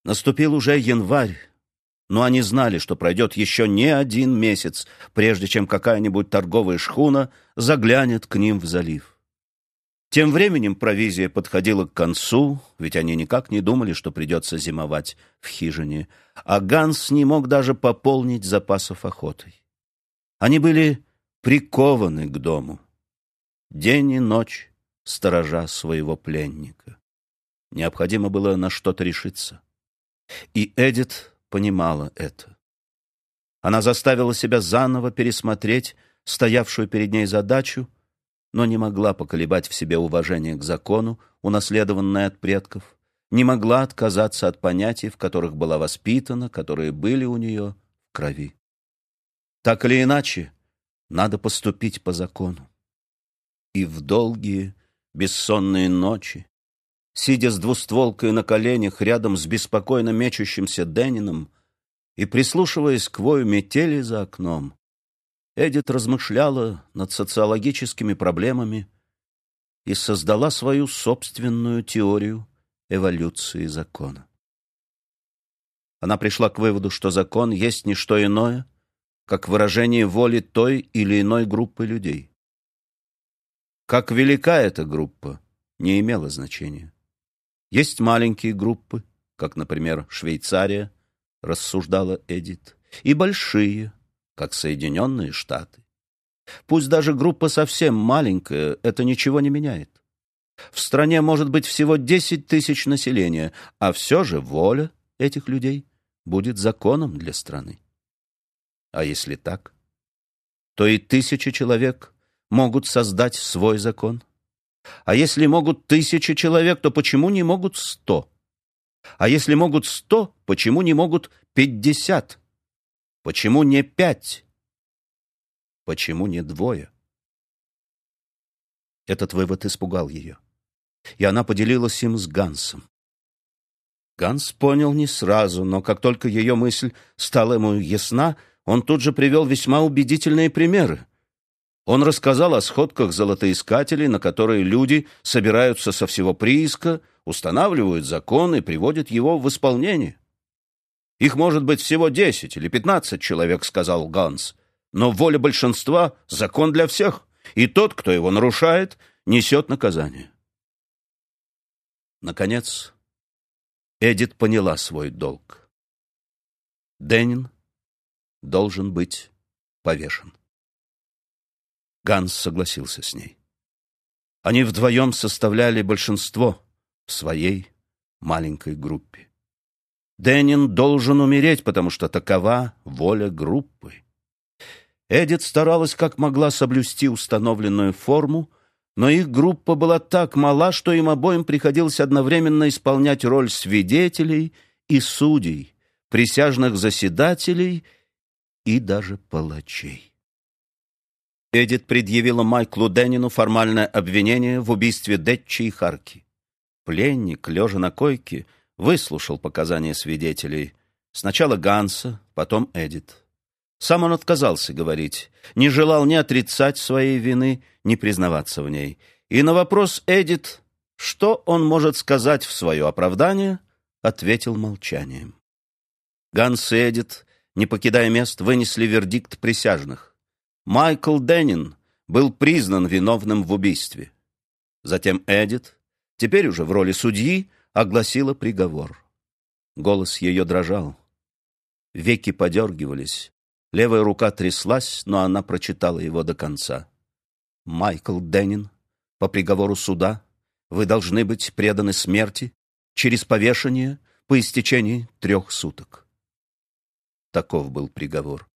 Наступил уже январь, но они знали, что пройдет еще не один месяц, прежде чем какая-нибудь торговая шхуна заглянет к ним в залив. Тем временем провизия подходила к концу, ведь они никак не думали, что придется зимовать в хижине, а Ганс не мог даже пополнить запасов охотой. Они были прикованы к дому, день и ночь сторожа своего пленника. Необходимо было на что-то решиться. И Эдит понимала это. Она заставила себя заново пересмотреть стоявшую перед ней задачу, но не могла поколебать в себе уважение к закону, унаследованное от предков, не могла отказаться от понятий, в которых была воспитана, которые были у нее в крови. Так или иначе, надо поступить по закону. И в долгие, бессонные ночи, сидя с двустволкой на коленях рядом с беспокойно мечущимся Дэнином и прислушиваясь к вою метели за окном, Эдит размышляла над социологическими проблемами и создала свою собственную теорию эволюции закона. Она пришла к выводу, что закон есть не что иное, как выражение воли той или иной группы людей. Как велика эта группа, не имело значения. Есть маленькие группы, как, например, Швейцария, рассуждала Эдит, и большие, как Соединенные Штаты. Пусть даже группа совсем маленькая, это ничего не меняет. В стране может быть всего 10 тысяч населения, а все же воля этих людей будет законом для страны. А если так, то и 1000 человек могут создать свой закон. А если могут 1000 человек, то почему не могут 100? А если могут 100, почему не могут 50? Почему не 5? Почему не 2? Этот вывод испугал ее, и она поделилась им с Гансом. Ганс понял не сразу, но как только ее мысль стала ему ясна, он тут же привел весьма убедительные примеры. Он рассказал о сходках золотоискателей, на которые люди собираются со всего прииска, устанавливают закон и приводят его в исполнение. «Их может быть всего 10 или 15 человек», — сказал Ганс, «но воля большинства — закон для всех, и тот, кто его нарушает, несет наказание». Наконец, Эдит поняла свой долг. Дэнин должен быть повешен. Ганс согласился с ней. Они вдвоем составляли большинство в своей маленькой группе. Дэнин должен умереть, потому что такова воля группы. Эдит старалась как могла соблюсти установленную форму, но их группа была так мала, что им обоим приходилось одновременно исполнять роль свидетелей и судей, присяжных заседателей и даже палачей. Эдит предъявила Майклу Дэнину формальное обвинение в убийстве Детчи и Харки. Пленник, лежа на койке, выслушал показания свидетелей. Сначала Ганса, потом Эдит. Сам он отказался говорить, не желал ни отрицать своей вины, ни признаваться в ней. И на вопрос Эдит, что он может сказать в свое оправдание, ответил молчанием. Ганс и Эдит, не покидая мест, вынесли вердикт присяжных. Майкл Дэнин был признан виновным в убийстве. Затем Эдит, теперь уже в роли судьи, огласила приговор. Голос ее дрожал. Веки подергивались. Левая рука тряслась, но она прочитала его до конца. «Майкл Дэнин, по приговору суда вы должны быть преданы смерти через повешение по истечении 3 суток». Таков был приговор.